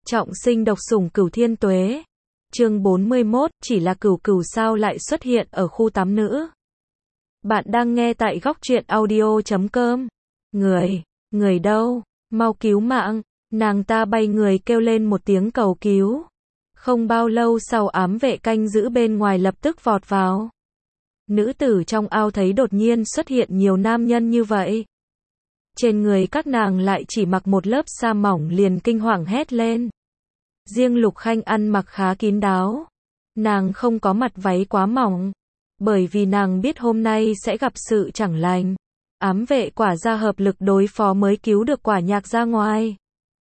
Trọng sinh độc sủng Cửu Thiên Tuế. Chương 41, chỉ là cửu cửu sao lại xuất hiện ở khu tắm nữ. Bạn đang nghe tại góc truyện audio.com. Người đâu? Mau cứu mạng. Nàng ta bay người kêu lên một tiếng cầu cứu. Không bao lâu sau ám vệ canh giữ bên ngoài lập tức vọt vào. Nữ tử trong ao thấy đột nhiên xuất hiện nhiều nam nhân như vậy. Trên người các nàng lại chỉ mặc một lớp sa mỏng liền kinh hoàng hét lên. Riêng Lục Khanh ăn mặc khá kín đáo. Nàng không có mặt váy quá mỏng. Bởi vì nàng biết hôm nay sẽ gặp sự chẳng lành. Ám vệ quả ra hợp lực đối phó mới cứu được Quả Nhạc ra ngoài.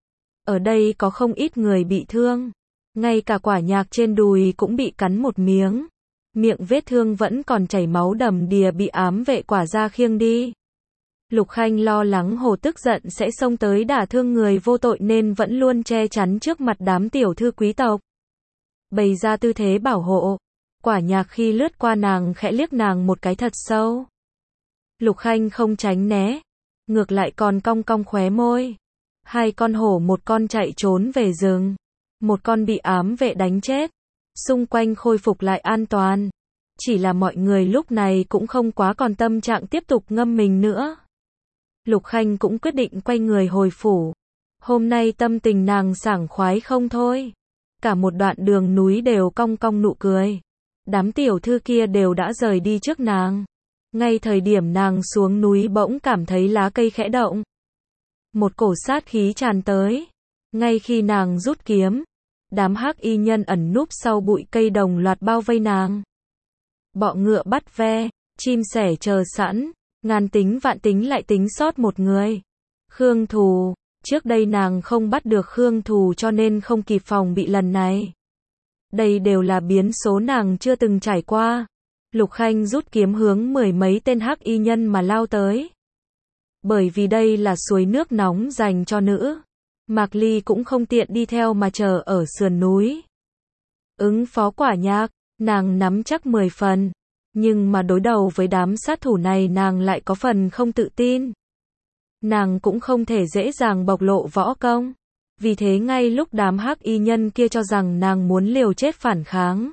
Ở đây có không ít người bị thương. Ngay cả Quả Nhạc trên đùi cũng bị cắn một miếng. Miệng vết thương vẫn còn chảy máu đầm đìa bị ám vệ Quả ra khiêng đi. Lục Khanh lo lắng Hồ tức giận sẽ xông tới đả thương người vô tội nên vẫn luôn che chắn trước mặt đám tiểu thư quý tộc. Bày ra tư thế bảo hộ. Quả Nhạc khi lướt qua nàng khẽ liếc nàng một cái thật sâu. Lục Khanh không tránh né. Ngược lại còn cong cong khóe môi. Hai con hổ một con chạy trốn về rừng. Một con bị ám vệ đánh chết. Xung quanh khôi phục lại an toàn. Chỉ là mọi người lúc này cũng không quá còn tâm trạng tiếp tục ngâm mình nữa. Lục Khanh cũng quyết định quay người hồi phủ. Hôm nay tâm tình nàng sảng khoái không thôi. Cả một đoạn đường núi đều cong cong nụ cười. Đám tiểu thư kia đều đã rời đi trước nàng. Ngay thời điểm nàng xuống núi bỗng cảm thấy lá cây khẽ động. Một cổ sát khí tràn tới. Ngay khi nàng rút kiếm, đám hắc y nhân ẩn núp sau bụi cây đồng loạt bao vây nàng. Bọ ngựa bắt ve, chim sẻ chờ sẵn. Ngàn tính vạn tính lại tính sót một người. Khương Thù. Trước đây nàng không bắt được Khương Thù cho nên không kịp phòng bị lần này. Đây đều là biến số nàng chưa từng trải qua. Lục Khanh rút kiếm hướng mười mấy tên hắc y nhân mà lao tới. Bởi vì đây là suối nước nóng dành cho nữ. Mạc Ly cũng không tiện đi theo mà chờ ở sườn núi. Ứng phó Quả Nhạc, nàng nắm chắc 10 phần. Nhưng mà đối đầu với đám sát thủ này nàng lại có phần không tự tin. Nàng cũng không thể dễ dàng bộc lộ võ công. Vì thế ngay lúc đám hắc y nhân kia cho rằng nàng muốn liều chết phản kháng.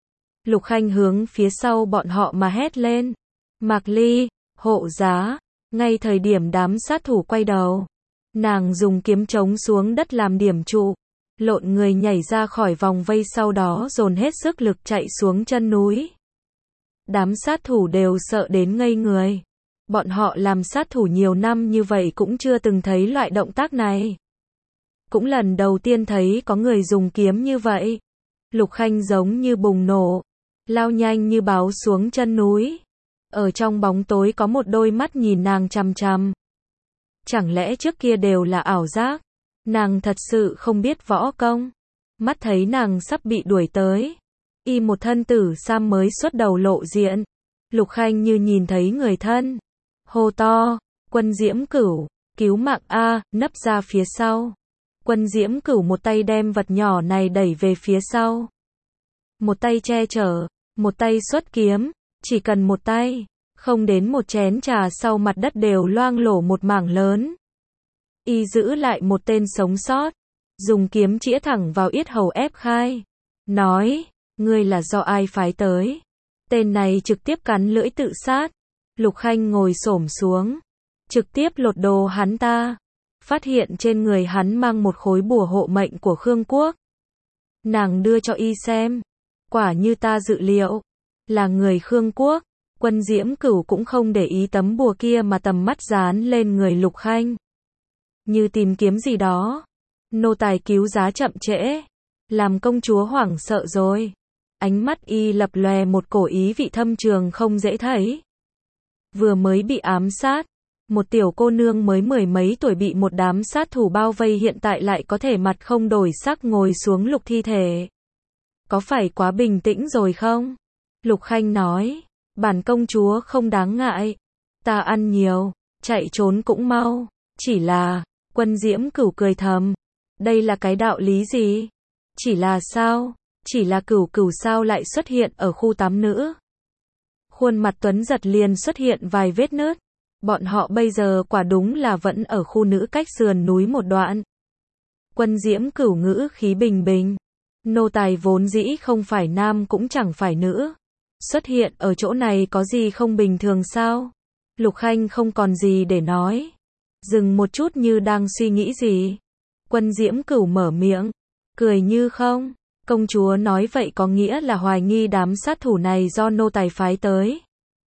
Lục Khanh hướng phía sau bọn họ mà hét lên. Mạc Ly, hộ giá. Ngay thời điểm đám sát thủ quay đầu. Nàng dùng kiếm chống xuống đất làm điểm trụ. Lộn người nhảy ra khỏi vòng vây sau đó dồn hết sức lực chạy xuống chân núi. Đám sát thủ đều sợ đến ngây người. Bọn họ làm sát thủ nhiều năm như vậy cũng chưa từng thấy loại động tác này. Cũng lần đầu tiên thấy có người dùng kiếm như vậy. Lục Khanh giống như bùng nổ. Lao nhanh như báo xuống chân núi. Ở trong bóng tối có một đôi mắt nhìn nàng chằm chằm. Chẳng lẽ trước kia đều là ảo giác? Nàng thật sự không biết võ công. Mắt thấy nàng sắp bị đuổi tới. Y một thân tử sam mới xuất đầu lộ diện. Lục Khanh như nhìn thấy người thân. Hô to, Quân Diễm Cửu, cứu mạng a, nấp ra phía sau. Quân Diễm Cửu một tay đem vật nhỏ này đẩy về phía sau. Một tay che chở, một tay xuất kiếm, chỉ cần một tay, không đến một chén trà sau mặt đất đều loang lổ một mảng lớn. Y giữ lại một tên sống sót, dùng kiếm chĩa thẳng vào yết hầu ép khai. Nói, ngươi là do ai phái tới? Tên này trực tiếp cắn lưỡi tự sát. Lục Khanh ngồi xổm xuống, trực tiếp lột đồ hắn ta. Phát hiện trên người hắn mang một khối bùa hộ mệnh của Khương Quốc. Nàng đưa cho y xem. Quả như ta dự liệu, là người Khương Quốc. Quân Diễm Cửu cũng không để ý tấm bùa kia mà tầm mắt dán lên người Lục Khanh. Như tìm kiếm gì đó. Nô tài cứu giá chậm trễ. Làm công chúa hoảng sợ rồi. Ánh mắt y lập lòe một cổ ý vị thâm trường không dễ thấy. Vừa mới bị ám sát. Một tiểu cô nương mới mười mấy tuổi bị một đám sát thủ bao vây hiện tại lại có thể mặt không đổi sắc ngồi xuống lục thi thể. Có phải quá bình tĩnh rồi không? Lục Khanh nói. Bản công chúa không đáng ngại. Ta ăn nhiều, chạy trốn cũng mau. Chỉ là, Quân Diễm Cửu cười thầm. Đây là cái đạo lý gì? Chỉ là sao? Chỉ là cửu cửu sao lại xuất hiện ở khu tắm nữ? Khuôn mặt Tuấn Giật liền xuất hiện vài vết nứt. Bọn họ bây giờ quả đúng là vẫn ở khu nữ cách sườn núi một đoạn. Quân Diễm Cửu ngữ khí bình bình. Nô tài vốn dĩ không phải nam cũng chẳng phải nữ. Xuất hiện ở chỗ này có gì không bình thường sao? Lục Khanh không còn gì để nói. Dừng một chút như đang suy nghĩ gì. Quân Diễm Cửu mở miệng. Cười như không. Công chúa nói vậy có nghĩa là hoài nghi đám sát thủ này do nô tài phái tới.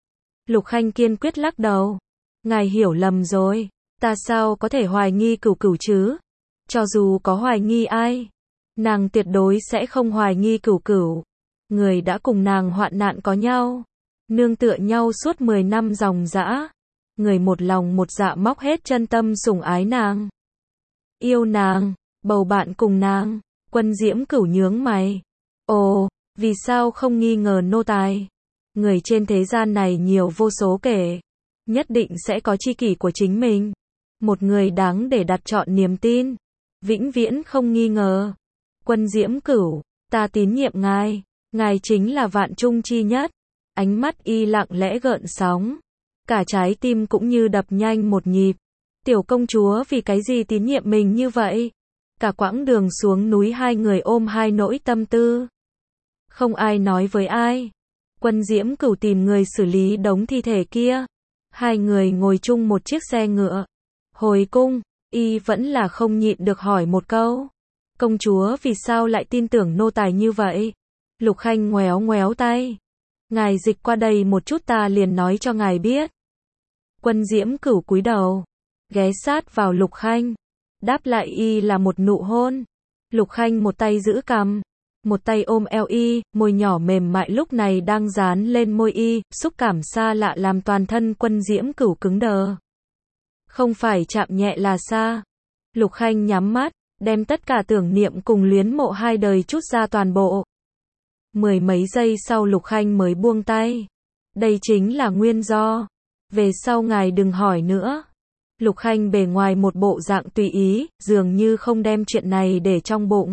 Lục Khanh kiên quyết lắc đầu. Ngài hiểu lầm rồi. Ta sao có thể hoài nghi Cửu Cửu chứ? Cho dù có hoài nghi ai, nàng tuyệt đối sẽ không hoài nghi Cửu Cửu. Người đã cùng nàng hoạn nạn có nhau, nương tựa nhau suốt 10 năm ròng rã. Người một lòng một dạ móc hết chân tâm sủng ái nàng. Yêu nàng, bầu bạn cùng nàng. Quân Diễm Cửu nhướng mày. Ồ, vì sao không nghi ngờ nô tài? Người trên thế gian này nhiều vô số kể. Nhất định sẽ có tri kỷ của chính mình. Một người đáng để đặt trọn niềm tin. Vĩnh viễn không nghi ngờ. Quân Diễm Cửu, ta tín nhiệm ngài. Ngài chính là vạn trung chi nhất. Ánh mắt y lặng lẽ gợn sóng. Cả trái tim cũng như đập nhanh một nhịp. Tiểu công chúa vì cái gì tín nhiệm mình như vậy? Cả quãng đường xuống núi hai người ôm hai nỗi tâm tư. Không ai nói với ai. Quân Diễm Cửu tìm người xử lý đống thi thể kia. Hai người ngồi chung một chiếc xe ngựa. Hồi cung, y vẫn là không nhịn được hỏi một câu. Công chúa vì sao lại tin tưởng nô tài như vậy? Lục Khanh ngoéo ngoéo tay. Ngài dịch qua đây một chút ta liền nói cho ngài biết. Quân Diễm Cửu cúi đầu, ghé sát vào Lục Khanh. Đáp lại y là một nụ hôn. Lục Khanh một tay giữ cằm, một tay ôm eo y, môi nhỏ mềm mại lúc này đang dán lên môi y, xúc cảm xa lạ làm toàn thân Quân Diễm Cửu cứng đờ. Không phải chạm nhẹ là xa. Lục Khanh nhắm mắt, đem tất cả tưởng niệm cùng luyến mộ hai đời trút ra toàn bộ. Mười mấy giây sau Lục Khanh mới buông tay. Đây chính là nguyên do. Về sau ngài đừng hỏi nữa. Lục Khanh bề ngoài một bộ dạng tùy ý, dường như không đem chuyện này để trong bụng.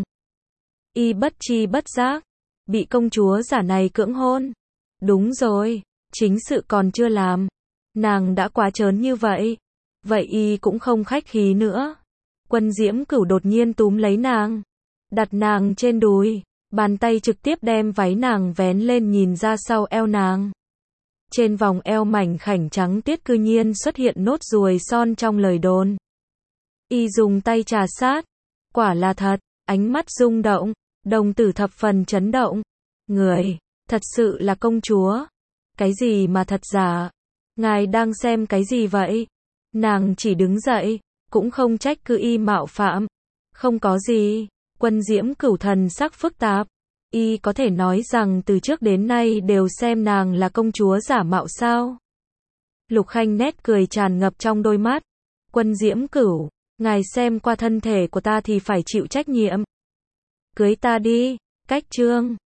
Y bất chi bất giác, bị công chúa giả này cưỡng hôn. Đúng rồi, chính sự còn chưa làm. Nàng đã quá trớn như vậy. Vậy y cũng không khách khí nữa. Quân Diễm Cửu đột nhiên túm lấy nàng, đặt nàng trên đùi, bàn tay trực tiếp đem váy nàng vén lên nhìn ra sau eo nàng. Trên vòng eo mảnh khảnh trắng tiết cư nhiên xuất hiện nốt ruồi son trong lời đồn. Y dùng tay trà sát, quả là thật, ánh mắt rung động, đồng tử thập phần chấn động. Người, thật sự là công chúa. Cái gì mà thật giả? Ngài đang xem cái gì vậy? Nàng chỉ đứng dậy, cũng không trách cứ y mạo phạm. Không có gì. Quân Diễm Cửu thần sắc phức tạp. Y có thể nói rằng từ trước đến nay đều xem nàng là công chúa giả mạo sao? Lục Khanh nét cười tràn ngập trong đôi mắt. Quân Diễm Cửu, ngài xem qua thân thể của ta thì phải chịu trách nhiệm. Cưới ta đi. Cách chương